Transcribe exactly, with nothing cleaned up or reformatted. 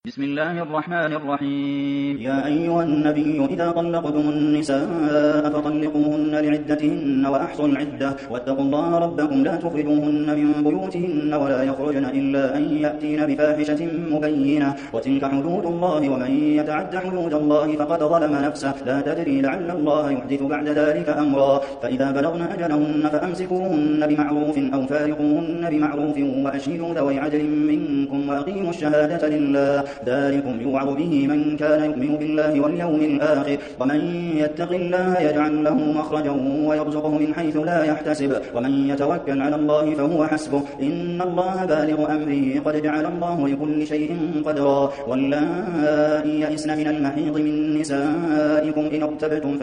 بسم الله الرحمن الرحيم. يا أيها النبي إذا طلقتم النساء فطلقوهن لعدتهن وأحصوا العدة واتقوا الله ربكم لا تخرجوهن من بيوتهن ولا يخرجن إلا أن يأتين بفاحشة مبينة وتلك حدود الله ومن يتعد حدود الله فقد ظلم نفسه لا تدري لعل الله يحدث بعد ذلك أمرا فإذا بلغن أجلهن فأمسكوهن بمعروف أو فارقوهن بمعروف وأشهدوا ذوي عدل منكم وأقيموا الشهادة لله ذلكم يوعظ به من كان يؤمن بالله واليوم الآخر ومن يتق الله يجعل له مخرجا ويرزقه من حيث لا يحتسب ومن يتوكل على الله فهو حسبه إن الله بالغ أمره قد جعل الله لكل شيء قدرا واللائي يئسن من المحيض من نسائكم إن ارتبتم